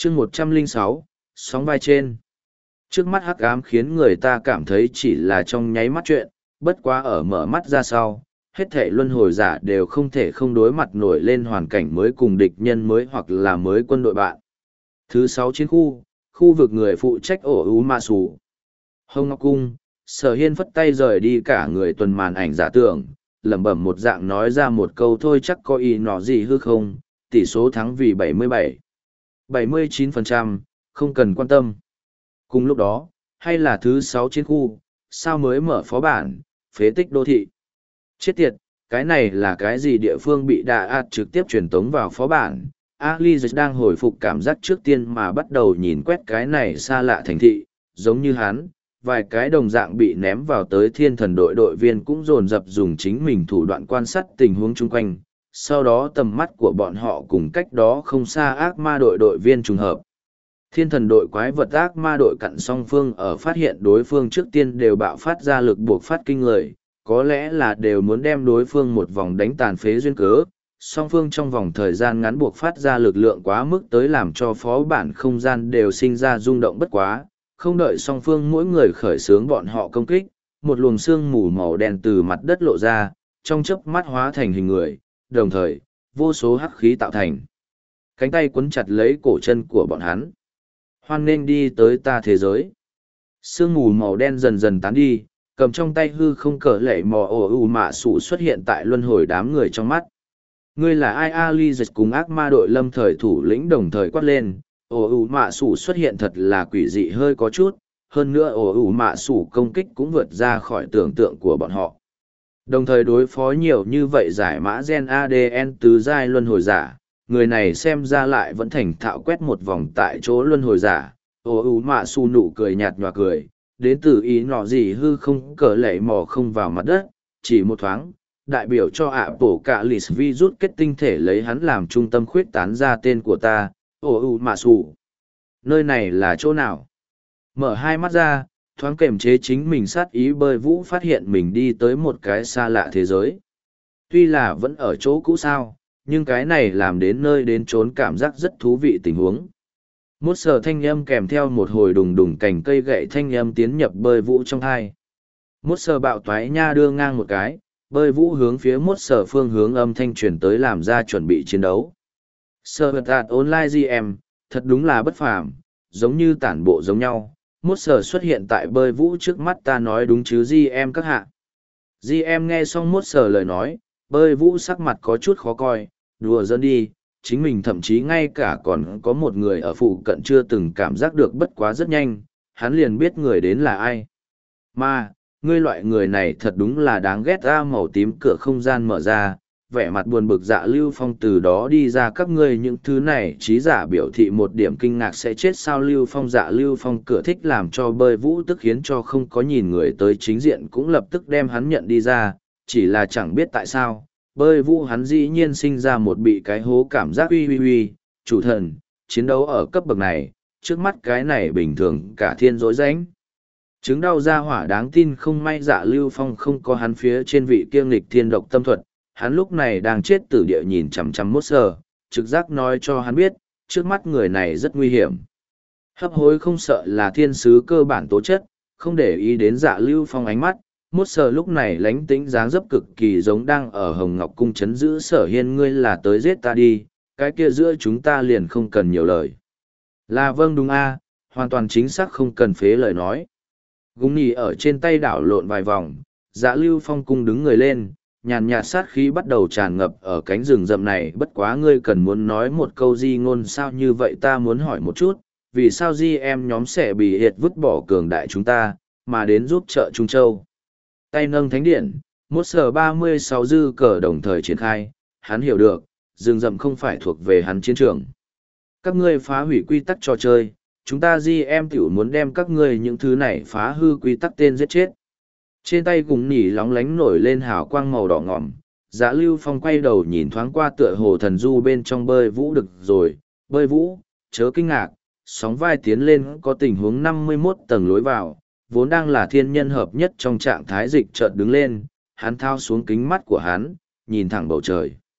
chương 106, sóng vai trên. Trước mắt hắc ám khiến người ta cảm thấy chỉ là trong nháy mắt chuyện, bất quá ở mở mắt ra sau, hết thảy luân hồi giả đều không thể không đối mặt nổi lên hoàn cảnh mới cùng địch nhân mới hoặc là mới quân đội bạn. Thứ 6 chiến khu, khu vực người phụ trách ổ ú ma sủ. Hồng Ngọc Cung, Sở Hiên phất tay rời đi cả người tuần màn ảnh giả tưởng, lẩm bẩm một dạng nói ra một câu thôi chắc có ý nọ gì hư không, tỷ số thắng vì 79%, không cần quan tâm. Cùng lúc đó, hay là thứ 6 chiến khu, sao mới mở phó bản, phế tích đô thị. Chết tiệt, cái này là cái gì địa phương bị đà ạt trực tiếp truyền tống vào phó bản. Ali đang hồi phục cảm giác trước tiên mà bắt đầu nhìn quét cái này xa lạ thành thị, giống như hắn, vài cái đồng dạng bị ném vào tới thiên thần đội đội viên cũng dồn dập dùng chính mình thủ đoạn quan sát tình huống chung quanh, sau đó tầm mắt của bọn họ cùng cách đó không xa ác ma đội đội viên trùng hợp. Thiên thần đội quái vật ác ma đội cặn song phương ở phát hiện đối phương trước tiên đều bạo phát ra lực buộc phát kinh người, có lẽ là đều muốn đem đối phương một vòng đánh tàn phế duyên cớ. Song phương trong vòng thời gian ngắn buộc phát ra lực lượng quá mức tới làm cho phó bản không gian đều sinh ra rung động bất quá, không đợi song phương mỗi người khởi xướng bọn họ công kích, một luồng sương mù màu đen từ mặt đất lộ ra, trong chớp mắt hóa thành hình người, đồng thời, vô số hắc khí tạo thành. Cánh tay quấn chặt lấy cổ chân của bọn hắn. Hoan nên đi tới ta thế giới. Sương mù màu đen dần dần tán đi, cầm trong tay hư không cờ lệ mò ổ ù mạ sủ xuất hiện tại luân hồi đám người trong mắt. Ngươi là ai? Ali dịch cùng ác ma đội lâm thời thủ lĩnh đồng thời quát lên, ổ ù mạ sủ xuất hiện thật là quỷ dị hơi có chút, hơn nữa ổ ù mạ sủ công kích cũng vượt ra khỏi tưởng tượng của bọn họ. Đồng thời đối phó nhiều như vậy giải mã gen ADN tứ giai luân hồi giả, người này xem ra lại vẫn thành thạo quét một vòng tại chỗ luân hồi giả, ổ ù mạ sủ nụ cười nhạt nhòa cười, đến từ ý nọ gì hư không cờ lệ mò không vào mặt đất, chỉ một thoáng. Đại biểu cho ạ bổ cả lì virus kết tinh thể lấy hắn làm trung tâm khuyết tán ra tên của ta, ồ ù mạ sủ. Nơi này là chỗ nào? Mở hai mắt ra, thoáng kềm chế chính mình sát ý bơi vũ phát hiện mình đi tới một cái xa lạ thế giới. Tuy là vẫn ở chỗ cũ sao, nhưng cái này làm đến nơi đến trốn cảm giác rất thú vị tình huống. Một sở thanh âm kèm theo một hồi đùng đùng cành cây gậy thanh âm tiến nhập bơi vũ trong hai. Một sở bạo toái nha đưa ngang một cái. Bơi vũ hướng phía một sở phương hướng âm thanh truyền tới làm ra chuẩn bị chiến đấu. Sở vật đạt online GM, thật đúng là bất phàm, giống như tản bộ giống nhau. Một sở xuất hiện tại bơi vũ trước mắt ta nói đúng chứ GM các hạ. GM nghe xong một sở lời nói, bơi vũ sắc mặt có chút khó coi, đùa giỡn đi, chính mình thậm chí ngay cả còn có một người ở phụ cận chưa từng cảm giác được bất quá rất nhanh, hắn liền biết người đến là ai. Mà, ngươi loại người này thật đúng là đáng ghét ra. Màu tím cửa không gian mở ra, vẻ mặt buồn bực Dạ Lưu Phong từ đó đi ra. Các ngươi những thứ này trí giả biểu thị một điểm kinh ngạc sẽ chết sao. Lưu Phong Dạ Lưu Phong cửa thích làm cho bơi vũ tức khiến cho không có nhìn người tới chính diện cũng lập tức đem hắn nhận đi ra, chỉ là chẳng biết tại sao bơi vũ hắn dĩ nhiên sinh ra một bị cái hố cảm giác uy, chủ thần, chiến đấu ở cấp bậc này, trước mắt cái này bình thường cả thiên rối rãnh. Chứng đau ra hỏa đáng tin không may Dạ Lưu Phong không có hắn phía trên vị kiêng nghịch thiên độc tâm thuật, hắn lúc này đang chết tử địa nhìn chằm chằm một sở, trực giác nói cho hắn biết, trước mắt người này rất nguy hiểm. Hấp hối không sợ là thiên sứ cơ bản tố chất, không để ý đến Dạ Lưu Phong ánh mắt, một sở lúc này lánh tĩnh dáng dấp cực kỳ giống đang ở Hồng Ngọc Cung chấn giữ Sở Hiên. Ngươi là tới giết ta đi, cái kia giữa chúng ta liền không cần nhiều lời. Là vâng đúng a, hoàn toàn chính xác không cần phế lời nói. Gúng nhì ở trên tay đảo lộn vài vòng, Dạ Lưu Phong cung đứng người lên, nhàn nhạt sát khí bắt đầu tràn ngập ở cánh rừng rậm này. Bất quá ngươi cần muốn nói một câu di ngôn sao như vậy ta muốn hỏi một chút, vì sao di em nhóm sẽ bị hiệt vứt bỏ cường đại chúng ta, mà đến giúp trợ Trung Châu. Tay nâng thánh điện, một sở 36 dư cờ đồng thời triển khai, hắn hiểu được, rừng rậm không phải thuộc về hắn chiến trường. Các ngươi phá hủy quy tắc trò chơi, chúng ta GM tiểu muốn đem các ngươi những thứ này phá hư quy tắc tên giết chết. Trên tay gùng nỉ lóng lánh nổi lên hào quang màu đỏ ngỏm, Dạ Lưu Phong quay đầu nhìn thoáng qua tựa hồ thần du bên trong bơi vũ được rồi, bơi vũ, chớ kinh ngạc, sóng vai tiến lên có tình huống 51 tầng lối vào, vốn đang là thiên nhân hợp nhất trong trạng thái dịch chợt đứng lên, hắn thao xuống kính mắt của hắn, nhìn thẳng bầu trời.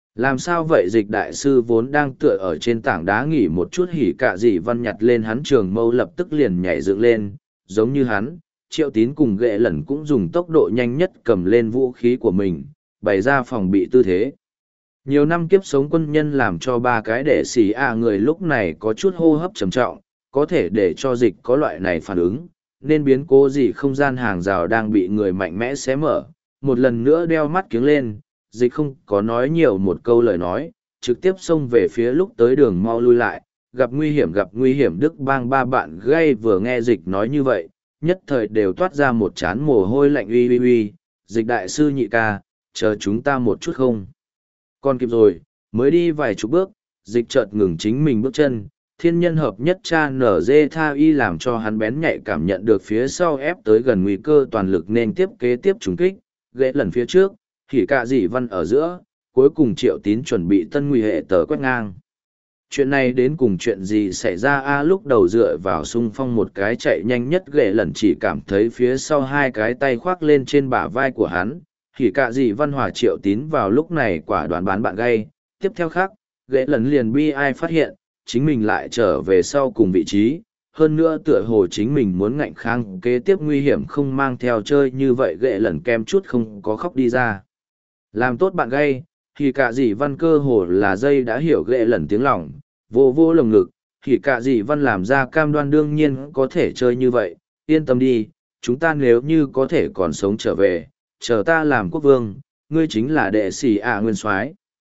Làm sao vậy? Dịch đại sư vốn đang tựa ở trên tảng đá nghỉ một chút, hỉ cạ dị văn nhặt lên hắn trường mâu lập tức liền nhảy dựng lên, giống như hắn, Triệu Tín cùng ghệ lần cũng dùng tốc độ nhanh nhất cầm lên vũ khí của mình, bày ra phòng bị tư thế. Nhiều năm kiếp sống quân nhân làm cho ba cái đệ sĩ người lúc này có chút hô hấp trầm trọng, có thể để cho dịch có loại này phản ứng, nên biến cố gì không gian hàng rào đang bị người mạnh mẽ xé mở, một lần nữa đeo mắt kiếng lên, dịch không có nói nhiều một câu lời nói, trực tiếp xông về phía lúc tới đường mau lui lại, gặp nguy hiểm Đức Bang ba bạn gây vừa nghe dịch nói như vậy, nhất thời đều toát ra một chán mồ hôi lạnh uy uy uy, dịch đại sư nhị ca, chờ chúng ta một chút không? Còn kịp rồi, mới đi vài chục bước, dịch chợt ngừng chính mình bước chân, thiên nhân hợp nhất cha nở dê tha y làm cho hắn bén nhạy cảm nhận được phía sau ép tới gần nguy cơ toàn lực nên tiếp kế tiếp trùng kích, ghệ lần phía trước, hỉ cạ dị văn ở giữa, cuối cùng Triệu Tín chuẩn bị tân nguy hệ tờ quét ngang. Chuyện này đến cùng chuyện gì xảy ra lúc đầu dựa vào xung phong một cái chạy nhanh nhất ghệ lần chỉ cảm thấy phía sau hai cái tay khoác lên trên bả vai của hắn, hỉ cạ dị văn hòa Triệu Tín vào lúc này quả đoán bán bạn gay, tiếp theo khác, ghệ lần liền bi ai phát hiện, chính mình lại trở về sau cùng vị trí, hơn nữa tựa hồ chính mình muốn ngạnh kháng kế tiếp nguy hiểm không mang theo chơi như vậy, ghệ lần kem chút không có khóc đi ra. Làm tốt bạn gay, thì cả dì văn cơ hồ là dây đã hiểu ghệ lần tiếng lòng, vô vô lồng ngực, thì cả dì văn làm ra cam đoan đương nhiên có thể chơi như vậy, yên tâm đi, chúng ta nếu như có thể còn sống trở về, chờ ta làm quốc vương, ngươi chính là đệ sĩ nguyên soái.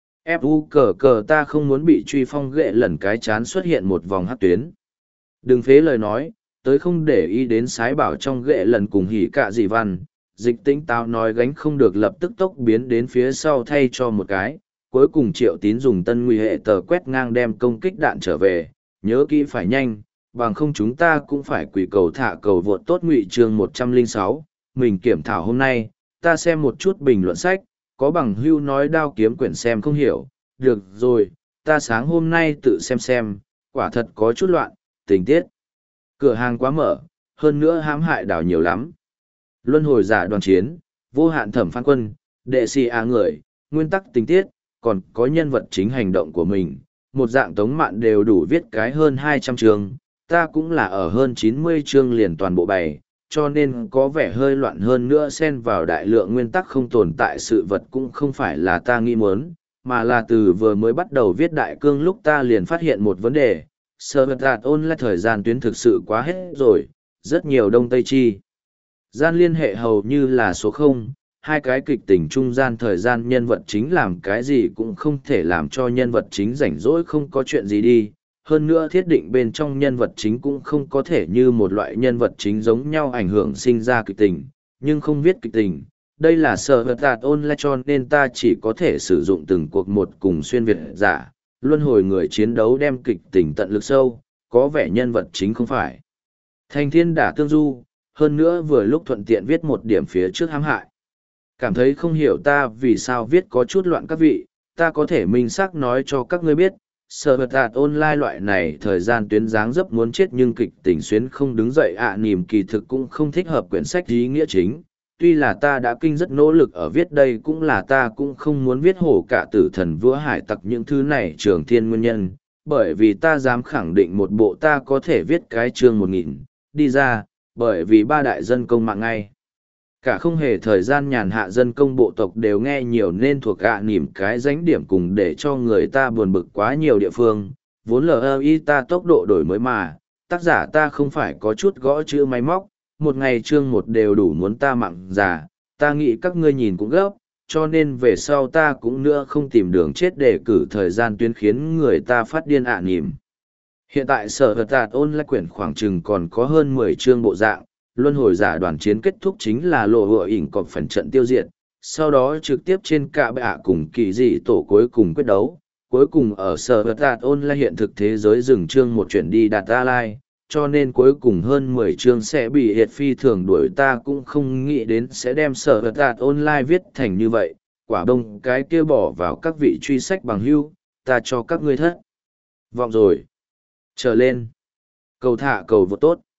Fu cờ cờ ta không muốn bị truy phong, ghệ lần cái chán xuất hiện một vòng hắc tuyến. Đừng phế lời nói, tới không để ý đến sái bảo trong ghệ lần cùng hỉ cạ dị văn, dịch tĩnh táo nói gánh không được lập tức tốc biến đến phía sau thay cho một cái, cuối cùng Triệu Tín dùng tân nguy hệ tờ quét ngang đem công kích đạn trở về, nhớ kỹ phải nhanh, bằng không chúng ta cũng phải quỷ cầu thả cầu vượt tốt. Ngụy chương 106, mình kiểm thảo hôm nay, ta xem một chút bình luận sách, có bằng hưu nói đao kiếm quyển xem không hiểu, được rồi, ta sáng hôm nay tự xem, quả thật có chút loạn, tình tiết. Cửa hàng quá mở, hơn nữa hãm hại đảo nhiều lắm. Luân hồi giả đoàn chiến, vô hạn thẩm phán quân, đệ sĩ người, nguyên tắc tình tiết, còn có nhân vật chính hành động của mình. Một dạng tống mạn đều đủ viết cái hơn 200 chương, ta cũng là ở hơn 90 chương liền toàn bộ bày, cho nên có vẻ hơi loạn, hơn nữa xen vào đại lượng nguyên tắc không tồn tại sự vật cũng không phải là ta nghĩ muốn, mà là từ vừa mới bắt đầu viết đại cương lúc ta liền phát hiện một vấn đề. Sở vật đạt ôn lại thời gian tuyến thực sự quá hết rồi, rất nhiều đông tây chi gian liên hệ hầu như là số 0, hai cái kịch tình trung gian thời gian nhân vật chính làm cái gì cũng không thể làm cho nhân vật chính rảnh rỗi không có chuyện gì đi, hơn nữa thiết định bên trong nhân vật chính cũng không có thể như một loại nhân vật chính giống nhau ảnh hưởng sinh ra kịch tình, nhưng không viết kịch tình. Đây là sở vật đạt online cho nên ta chỉ có thể sử dụng từng cuộc một cùng xuyên việt giả, luân hồi người chiến đấu đem kịch tình tận lực sâu, có vẻ nhân vật chính không phải thành thiên đả tương du, hơn nữa vừa lúc thuận tiện viết một điểm phía trước hãm hại. Cảm thấy không hiểu ta vì sao viết có chút loạn các vị, ta có thể minh xác nói cho các ngươi biết, sở vật đạt online loại này thời gian tuyến dáng dấp muốn chết nhưng kịch tình xuyến không đứng dậy nìm kỳ thực cũng không thích hợp quyển sách ý nghĩa chính. Tuy là ta đã kinh rất nỗ lực ở viết đây cũng là ta cũng không muốn viết hổ cả tử thần vua hải tặc những thứ này trường thiên nguyên nhân, bởi vì ta dám khẳng định một bộ ta có thể viết cái chương 1000, đi ra, bởi vì ba đại dân công mạng ngay. Cả không hề thời gian nhàn hạ dân công bộ tộc đều nghe nhiều nên thuộc nỉm cái dánh điểm cùng để cho người ta buồn bực quá nhiều địa phương, vốn LI ta tốc độ đổi mới mà, tác giả ta không phải có chút gõ chữ máy móc, một ngày chương một đều đủ muốn ta mặn giả, ta nghĩ các ngươi nhìn cũng gấp, cho nên về sau ta cũng nữa không tìm đường chết để cử thời gian tuyến khiến người ta phát điên nỉm. Hiện tại sở vật đạt online quyển khoảng chừng còn có hơn 10 chương bộ dạng, luân hồi giả đoàn chiến kết thúc chính là lộ hựa ỉnh cọp phần trận tiêu diệt, sau đó trực tiếp trên cả bệ cùng kỳ dị tổ cuối cùng quyết đấu, cuối cùng ở sở vật đạt online hiện thực thế giới dừng chương một chuyển đi đạt ta lai, cho nên cuối cùng hơn 10 chương sẽ bị hiệt phi thường đuổi, ta cũng không nghĩ đến sẽ đem sở vật đạt online viết thành như vậy, quả bông cái kia bỏ vào các vị truy sách bằng hưu, ta cho các ngươi thất vọng rồi. Trở lên. Cầu thả cầu vượt tốt.